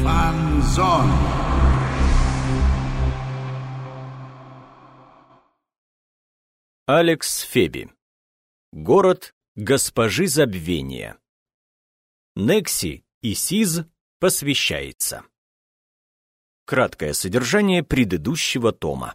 Фанзон. Алекс Феби. Город госпожи забвения. Некси и Сиз посвящается. Краткое содержание предыдущего тома.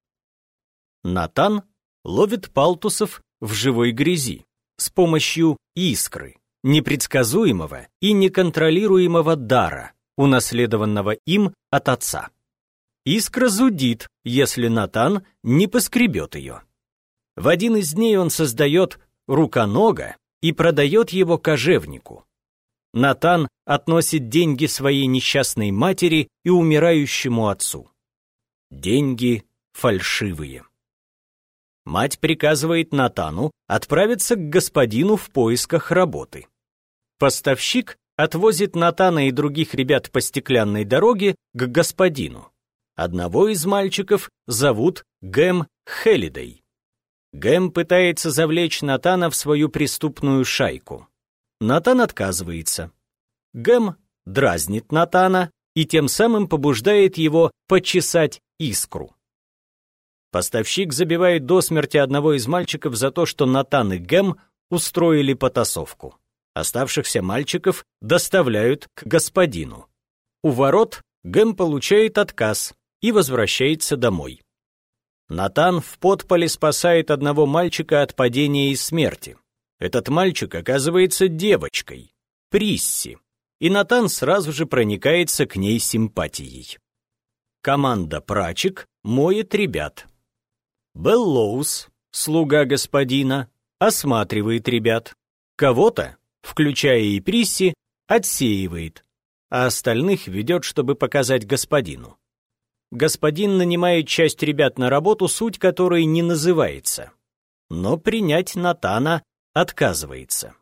Натан ловит палтусов в живой грязи с помощью искры, непредсказуемого и неконтролируемого дара, унаследованного им от отца. Искра зудит, если Натан не поскребет ее. В один из дней он создает руконога и продает его кожевнику. Натан относит деньги своей несчастной матери и умирающему отцу. Деньги фальшивые. Мать приказывает Натану отправиться к господину в поисках работы. Поставщик отвозит Натана и других ребят по стеклянной дороге к господину. Одного из мальчиков зовут Гэм Хелидей. Гэм пытается завлечь Натана в свою преступную шайку. Натан отказывается. Гэм дразнит Натана и тем самым побуждает его почесать искру. Поставщик забивает до смерти одного из мальчиков за то, что Натан и Гэм устроили потасовку. Оставшихся мальчиков доставляют к господину. У ворот Гэм получает отказ и возвращается домой. Натан в подполе спасает одного мальчика от падения и смерти. Этот мальчик оказывается девочкой, Присси, и Натан сразу же проникается к ней симпатией. Команда прачек моет ребят. Беллоус, слуга господина, осматривает ребят. Кого-то, включая и Присси, отсеивает, а остальных ведет, чтобы показать господину. Господин нанимает часть ребят на работу, суть которой не называется, но принять Натана отказывается.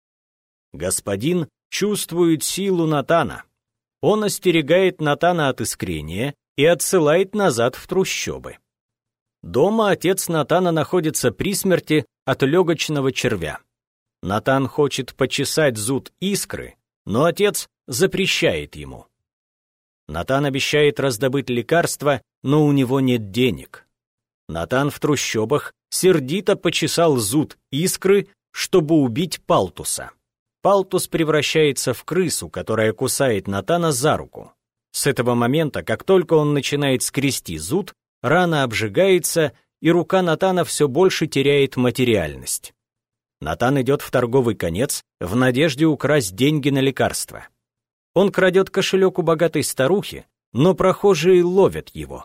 Господин чувствует силу Натана. Он остерегает Натана от искрения и отсылает назад в трущобы. Дома отец Натана находится при смерти от легочного червя. Натан хочет почесать зуд искры, но отец запрещает ему. Натан обещает раздобыть лекарство, но у него нет денег. Натан в трущобах сердито почесал зуд искры, чтобы убить Палтуса. Палтус превращается в крысу, которая кусает Натана за руку. С этого момента, как только он начинает скрести зуд, рана обжигается, и рука Натана все больше теряет материальность. Натан идет в торговый конец в надежде украсть деньги на лекарства. Он крадет кошелек у богатой старухи, но прохожие ловят его.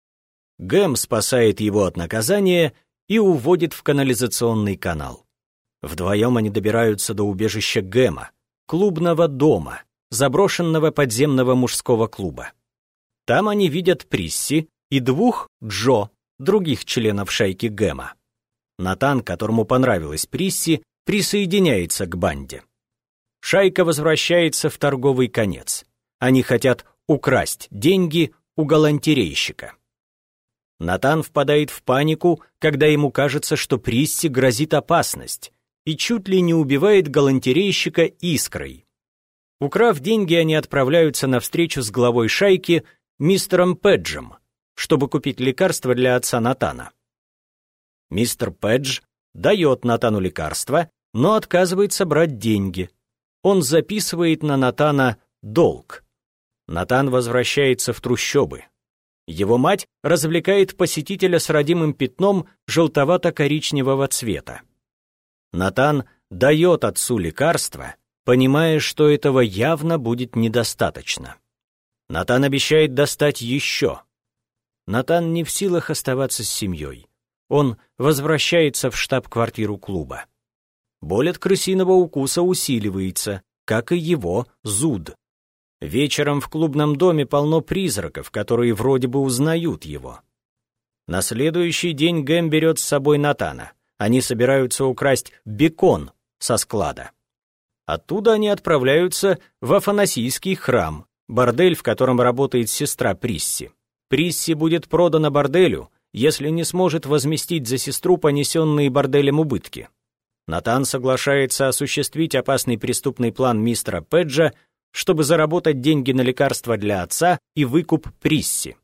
Гэм спасает его от наказания и уводит в канализационный канал. Вдвоем они добираются до убежища Гэма, клубного дома, заброшенного подземного мужского клуба. Там они видят Присси и двух Джо, других членов шайки Гэма. Натан, которому понравилась Присси, присоединяется к банде. Шайка возвращается в торговый конец. Они хотят украсть деньги у галантерейщика. Натан впадает в панику, когда ему кажется, что Присси грозит опасность, и чуть ли не убивает галантерейщика искрой. Украв деньги, они отправляются на встречу с главой шайки, мистером Педжем, чтобы купить лекарство для отца Натана. Мистер Педж дает Натану лекарство, но отказывается брать деньги. Он записывает на Натана долг. Натан возвращается в трущобы. Его мать развлекает посетителя с родимым пятном желтовато-коричневого цвета. Натан дает отцу лекарство, понимая, что этого явно будет недостаточно. Натан обещает достать еще. Натан не в силах оставаться с семьей. Он возвращается в штаб-квартиру клуба. Боль от крысиного укуса усиливается, как и его зуд. Вечером в клубном доме полно призраков, которые вроде бы узнают его. На следующий день Гэм берет с собой Натана. Они собираются украсть бекон со склада. Оттуда они отправляются в Афанасийский храм, бордель, в котором работает сестра Присси. Присси будет продана борделю, если не сможет возместить за сестру понесенные борделем убытки. Натан соглашается осуществить опасный преступный план мистера Педжа чтобы заработать деньги на лекарства для отца и выкуп Присси.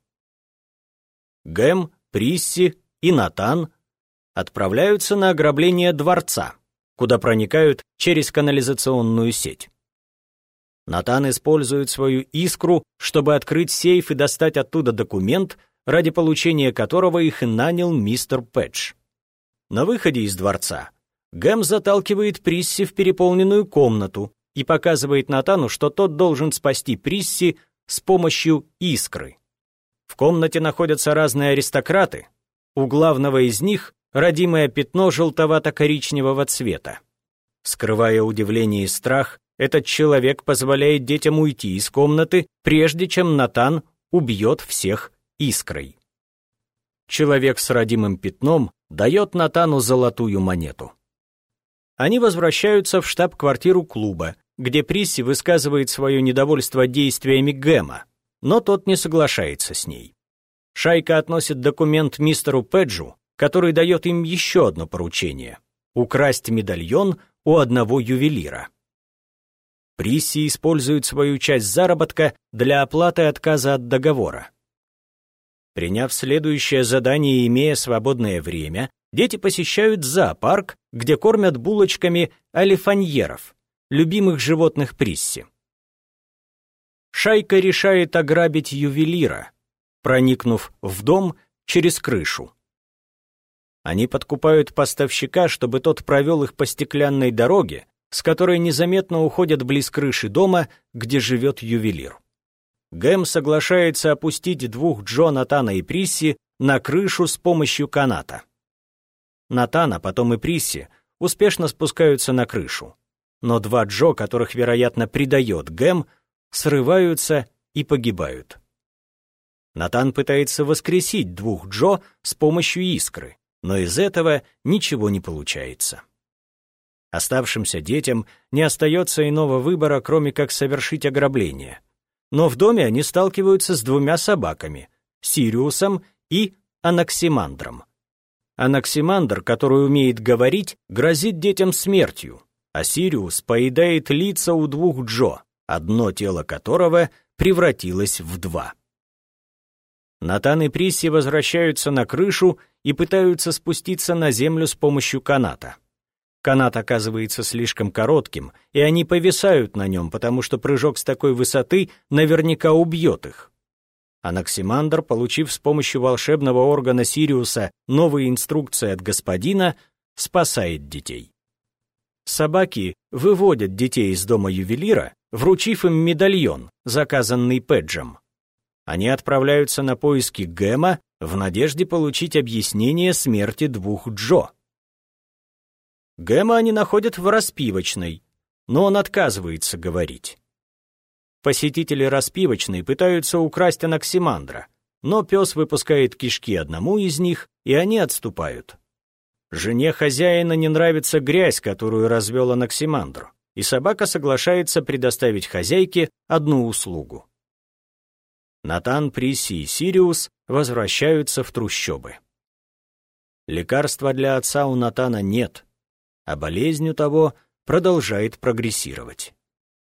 Гэм, Присси и Натан отправляются на ограбление дворца, куда проникают через канализационную сеть. Натан использует свою искру, чтобы открыть сейф и достать оттуда документ, ради получения которого их и нанял мистер Пэдж. На выходе из дворца Гэм заталкивает Присси в переполненную комнату и показывает Натану, что тот должен спасти Присси с помощью искры. В комнате находятся разные аристократы. У главного из них родимое пятно желтовато-коричневого цвета. Скрывая удивление и страх, этот человек позволяет детям уйти из комнаты, прежде чем Натан убьет всех искрой. Человек с родимым пятном дает Натану золотую монету. Они возвращаются в штаб-квартиру клуба, где Присси высказывает свое недовольство действиями Гэма, но тот не соглашается с ней. Шайка относит документ мистеру Пэджу, который дает им еще одно поручение — украсть медальон у одного ювелира. Присси использует свою часть заработка для оплаты отказа от договора. Приняв следующее задание и имея свободное время, дети посещают зоопарк, где кормят булочками алифаньеров, любимых животных Присси. Шайка решает ограбить ювелира, проникнув в дом через крышу. Они подкупают поставщика, чтобы тот провел их по стеклянной дороге, с которой незаметно уходят близ крыши дома, где живет ювелир. Гэм соглашается опустить двух Джо, Натана и Присси на крышу с помощью каната. Натан, а потом и Присси, успешно спускаются на крышу. Но два Джо, которых, вероятно, предает Гэм, срываются и погибают. Натан пытается воскресить двух Джо с помощью искры, но из этого ничего не получается. Оставшимся детям не остается иного выбора, кроме как совершить ограбление. Но в доме они сталкиваются с двумя собаками — Сириусом и Анаксимандром. Анаксимандр, который умеет говорить, грозит детям смертью, а Сириус поедает лица у двух Джо, одно тело которого превратилось в два. Натан и Присси возвращаются на крышу и пытаются спуститься на землю с помощью каната. Канат оказывается слишком коротким, и они повисают на нем, потому что прыжок с такой высоты наверняка убьет их. Анаксимандр, получив с помощью волшебного органа Сириуса новые инструкции от господина, спасает детей. Собаки выводят детей из дома ювелира, вручив им медальон, заказанный Пэджем. Они отправляются на поиски Гэма в надежде получить объяснение смерти двух Джо. Гэма они находят в распивочной, но он отказывается говорить. Посетители распивочной пытаются украсть Анаксимандра, но пес выпускает кишки одному из них, и они отступают. Жене хозяина не нравится грязь, которую развел Анаксимандр, и собака соглашается предоставить хозяйке одну услугу. Натан, Присси и Сириус возвращаются в трущобы. Лекарства для отца у Натана нет, а болезнь у того продолжает прогрессировать.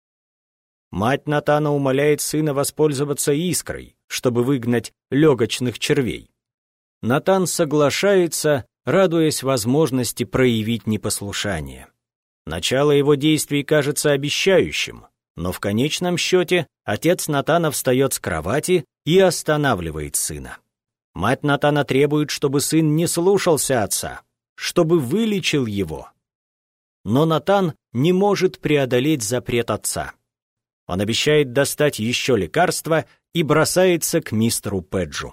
Мать Натана умоляет сына воспользоваться искрой, чтобы выгнать легочных червей. Натан соглашается, радуясь возможности проявить непослушание. Начало его действий кажется обещающим, но в конечном счете отец Натана встает с кровати и останавливает сына. Мать Натана требует, чтобы сын не слушался отца, чтобы вылечил его. Но Натан не может преодолеть запрет отца. Он обещает достать еще лекарства и бросается к мистеру Пэджу.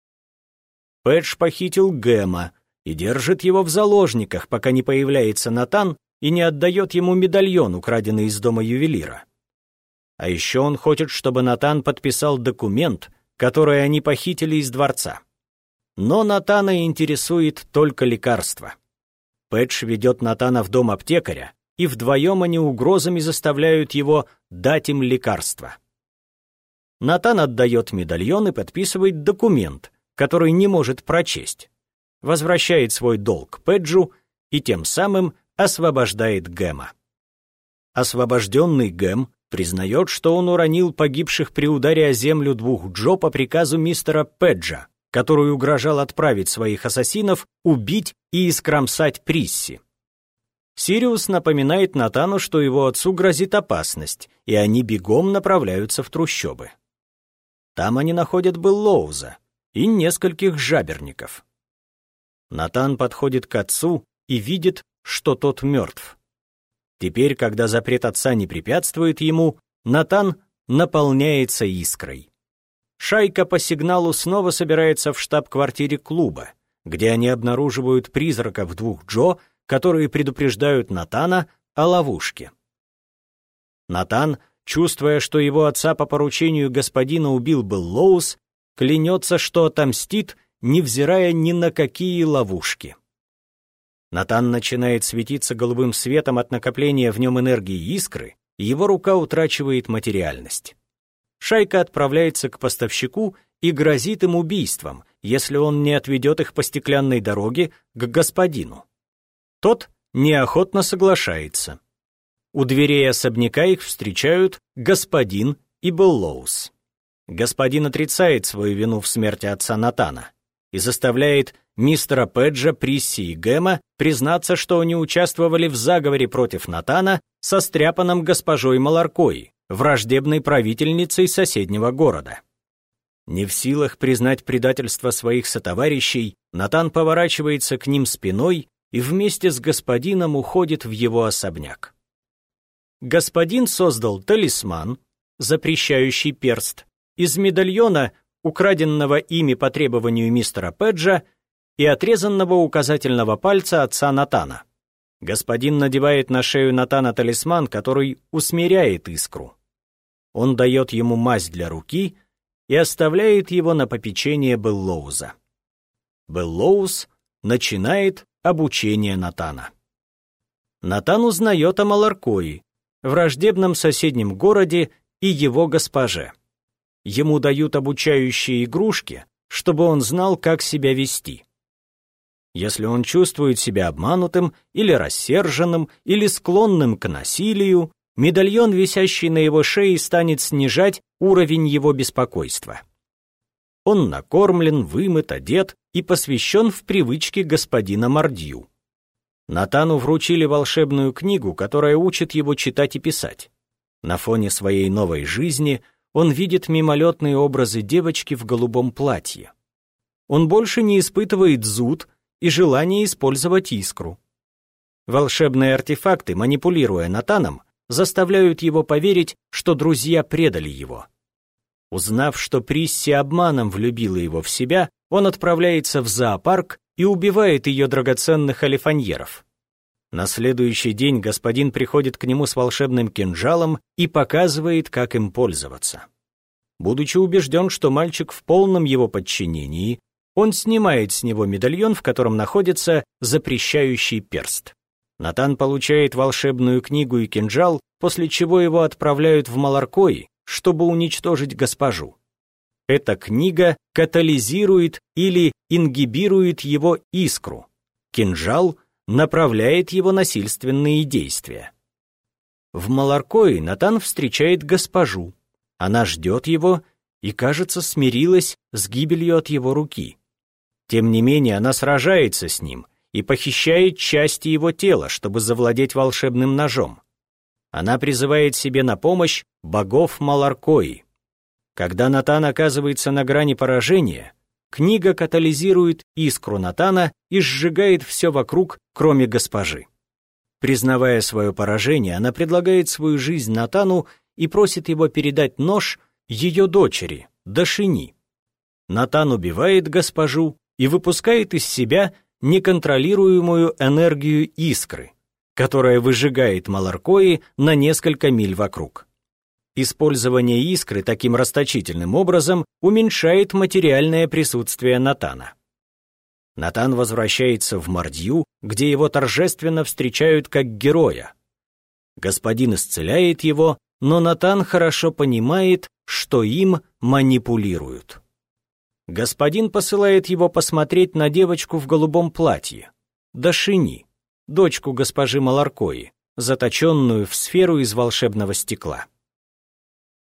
Пэдж похитил Гэма и держит его в заложниках, пока не появляется Натан и не отдает ему медальон, украденный из дома ювелира. А еще он хочет, чтобы Натан подписал документ, который они похитили из дворца. Но Натана интересует только лекарство. Пэдж ведет Натана в дом аптекаря, и вдвоем они угрозами заставляют его дать им лекарство. Натан отдает медальон и подписывает документ, который не может прочесть, возвращает свой долг Пэджу и тем самым освобождает Гэма. Освобожденный Гэм Признает, что он уронил погибших при ударе о землю 2 Джо по приказу мистера Педжа, который угрожал отправить своих ассасинов убить и искромсать Присси. Сириус напоминает Натану, что его отцу грозит опасность, и они бегом направляются в трущобы. Там они находят Беллоуза и нескольких жаберников. Натан подходит к отцу и видит, что тот мертв. Теперь, когда запрет отца не препятствует ему, Натан наполняется искрой. Шайка по сигналу снова собирается в штаб-квартире клуба, где они обнаруживают призраков 2 Джо, которые предупреждают Натана о ловушке. Натан, чувствуя, что его отца по поручению господина убил Беллоуз, клянется, что отомстит, невзирая ни на какие ловушки. Натан начинает светиться голубым светом от накопления в нем энергии искры, и его рука утрачивает материальность. Шайка отправляется к поставщику и грозит им убийством, если он не отведет их по стеклянной дороге к господину. Тот неохотно соглашается. У дверей особняка их встречают господин и Беллоуз. Господин отрицает свою вину в смерти отца Натана и заставляет мистера Педжа, Присси и Гэма признаться, что они участвовали в заговоре против Натана со стряпаном госпожой Маларкой, враждебной правительницей соседнего города. Не в силах признать предательство своих сотоварищей, Натан поворачивается к ним спиной и вместе с господином уходит в его особняк. Господин создал талисман, запрещающий перст, из медальона, украденного ими по требованию мистера Педжа, и отрезанного указательного пальца отца Натана. Господин надевает на шею Натана талисман, который усмиряет искру. Он дает ему мазь для руки и оставляет его на попечение Беллоуза. Беллоуз начинает обучение Натана. Натан узнает о Маларкои, враждебном соседнем городе, и его госпоже. Ему дают обучающие игрушки, чтобы он знал, как себя вести. Если он чувствует себя обманутым или рассерженным, или склонным к насилию, медальон, висящий на его шее, станет снижать уровень его беспокойства. Он накормлен, вымыт, одет и посвящен в привычки господина Мордью. Натану вручили волшебную книгу, которая учит его читать и писать. На фоне своей новой жизни он видит мимолетные образы девочки в голубом платье. Он больше не испытывает зуд и желание использовать искру. Волшебные артефакты, манипулируя Натаном, заставляют его поверить, что друзья предали его. Узнав, что Присси обманом влюбила его в себя, он отправляется в зоопарк и убивает ее драгоценных алифаньеров. На следующий день господин приходит к нему с волшебным кинжалом и показывает, как им пользоваться. Будучи убежден, что мальчик в полном его подчинении, он снимает с него медальон, в котором находится запрещающий перст. Натан получает волшебную книгу и кинжал, после чего его отправляют в Маларкой, чтобы уничтожить госпожу. Эта книга катализирует или ингибирует его искру. Кинжал направляет его насильственные действия. В Маларкой Натан встречает госпожу. Она ждет его и, кажется, смирилась с гибелью от его руки. Тем не менее, она сражается с ним и похищает части его тела, чтобы завладеть волшебным ножом. Она призывает себе на помощь богов Маларкои. Когда Натан оказывается на грани поражения, книга катализирует искру Натана и сжигает все вокруг, кроме госпожи. Признавая свое поражение, она предлагает свою жизнь Натану и просит его передать нож ее дочери, Дашини. Натан убивает госпожу и выпускает из себя неконтролируемую энергию искры, которая выжигает Маларкои на несколько миль вокруг. Использование искры таким расточительным образом уменьшает материальное присутствие Натана. Натан возвращается в Мордью, где его торжественно встречают как героя. Господин исцеляет его, но Натан хорошо понимает, что им манипулируют. Господин посылает его посмотреть на девочку в голубом платье, Дашини, дочку госпожи Маларкои, заточенную в сферу из волшебного стекла.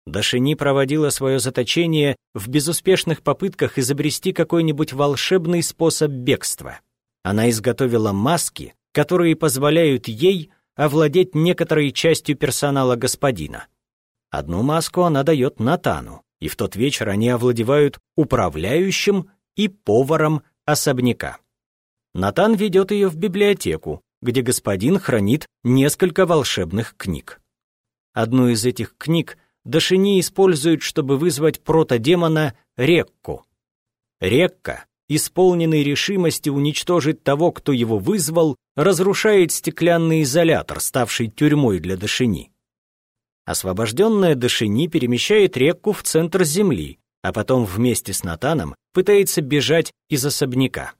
Дашини проводила свое заточение в безуспешных попытках изобрести какой-нибудь волшебный способ бегства. Она изготовила маски, которые позволяют ей овладеть некоторой частью персонала господина. Одну маску она дает Натану, и в тот вечер они овладевают управляющим и поваром особняка. Натан ведет ее в библиотеку, где господин хранит несколько волшебных книг. Одну из этих книг Дашини использует, чтобы вызвать протодемона Рекку. Рекка, исполненный решимости уничтожить того, кто его вызвал, разрушает стеклянный изолятор, ставший тюрьмой для Дашини. Освобожденная Дашини перемещает Рекку в центр земли, а потом вместе с Натаном пытается бежать из особняка.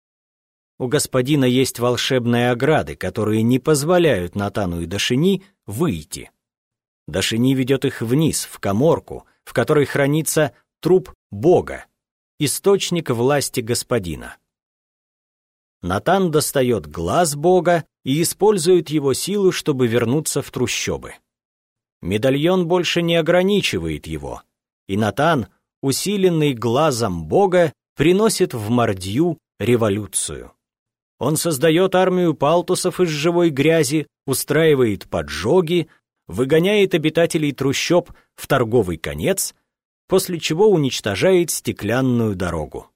У господина есть волшебные ограды, которые не позволяют Натану и Дашини выйти. Дашини ведет их вниз, в каморку, в которой хранится труп Бога, источник власти господина. Натан достает глаз Бога и использует его силу, чтобы вернуться в трущобы. Медальон больше не ограничивает его, и Натан, усиленный глазом Бога, приносит в Мордью революцию. Он создает армию палтусов из живой грязи, устраивает поджоги, выгоняет обитателей трущоб в торговый конец, после чего уничтожает стеклянную дорогу.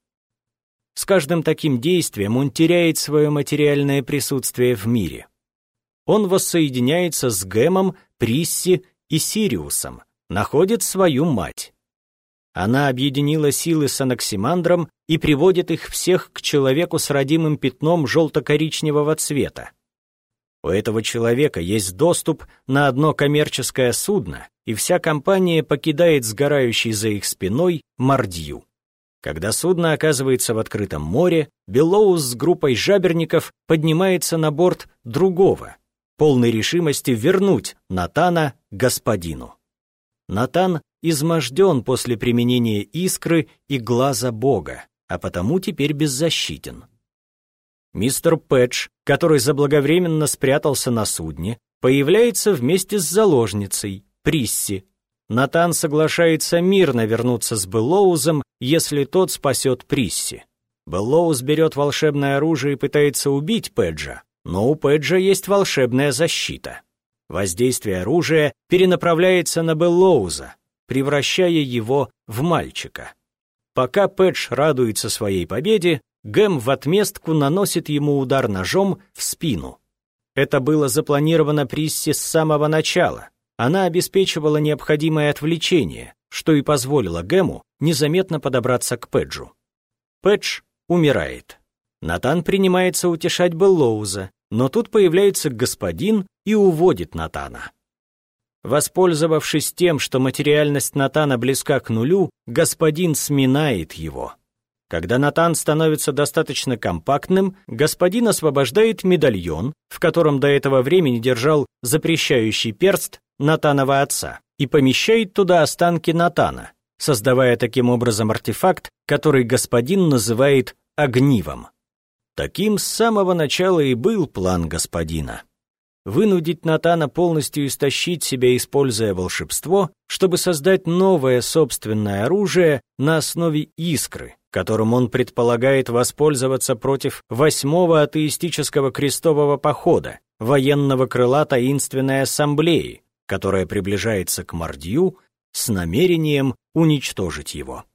С каждым таким действием он теряет свое материальное присутствие в мире. Он воссоединяется с Гэмом, Присси и Сириусом, находит свою мать. Она объединила силы с Анаксимандром и приводит их всех к человеку с родимым пятном желто-коричневого цвета. У этого человека есть доступ на одно коммерческое судно, и вся компания покидает сгорающий за их спиной Мордью. Когда судно оказывается в открытом море, Беллоус с группой жаберников поднимается на борт другого, полной решимости вернуть Натана господину. Натан изможден после применения искры и глаза Бога, а потому теперь беззащитен. Мистер Пэтч, который заблаговременно спрятался на судне, появляется вместе с заложницей, Присси. Натан соглашается мирно вернуться с Беллоузом, если тот спасет Присси. Беллоуз берет волшебное оружие и пытается убить Пэджа, но у Пэджа есть волшебная защита. Воздействие оружия перенаправляется на Беллоуза, превращая его в мальчика. Пока Пэдж радуется своей победе, Гэм в отместку наносит ему удар ножом в спину. Это было запланировано Присси с самого начала. Она обеспечивала необходимое отвлечение, что и позволило Гэму незаметно подобраться к Пэджу. Пэдж умирает. Натан принимается утешать Беллоуза, но тут появляется господин и уводит Натана. Воспользовавшись тем, что материальность Натана близка к нулю, господин сминает его. Когда Натан становится достаточно компактным, господин освобождает медальон, в котором до этого времени держал запрещающий перст Натанова отца, и помещает туда останки Натана, создавая таким образом артефакт, который господин называет огнивом. Таким с самого начала и был план господина. Вынудить Натана полностью истощить себя, используя волшебство, чтобы создать новое собственное оружие на основе искры, которым он предполагает воспользоваться против 8-го атеистического крестового похода, военного крыла таинственной ассамблеи, которая приближается к Мордью с намерением уничтожить его.